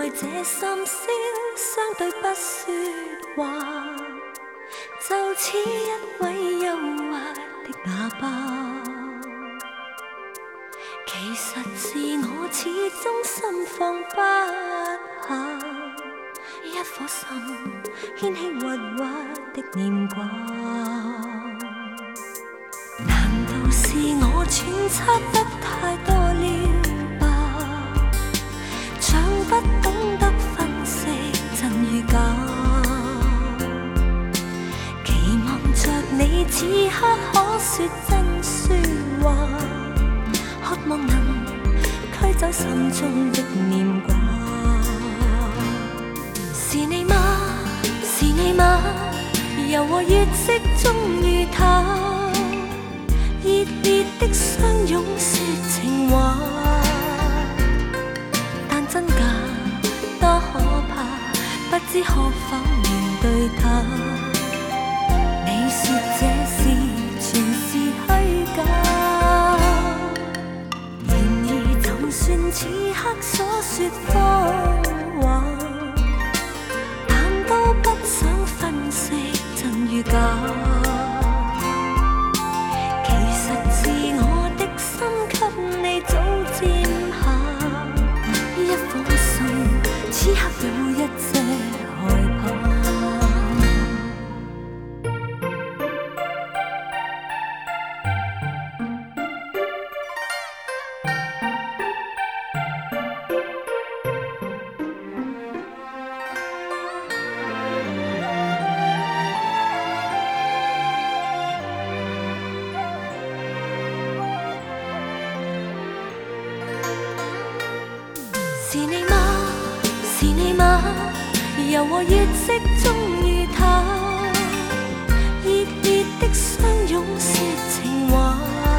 在这深宵相对不说话，就似一位忧郁的哑巴。其实是我始终心放不下，一颗心牵起郁郁的念挂。难道是我揣测得太多了吧？像不懂得分析真與假，期望着你此刻可說真說話，渴望能驅走心中的念掛。是你嗎？是你嗎？柔和月色中遇他，熱烈的相擁說情話，但真假多可怕，不知可否面對他。你說這事全是虛假，然而就算此刻所說謊話，但都不想分析真與假。早佔下一顆心，此刻有一些害怕。是你嗎？是你嗎？柔和月色中遇他，熱烈的相擁說情話，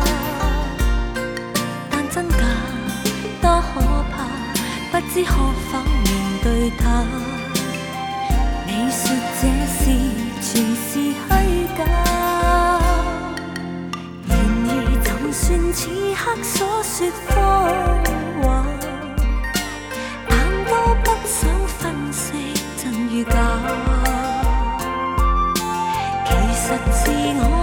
但真假多可怕，不知可否面對他。你說這事全是虛假，然而就算此刻所說謊話，不想分析真與假，其實是我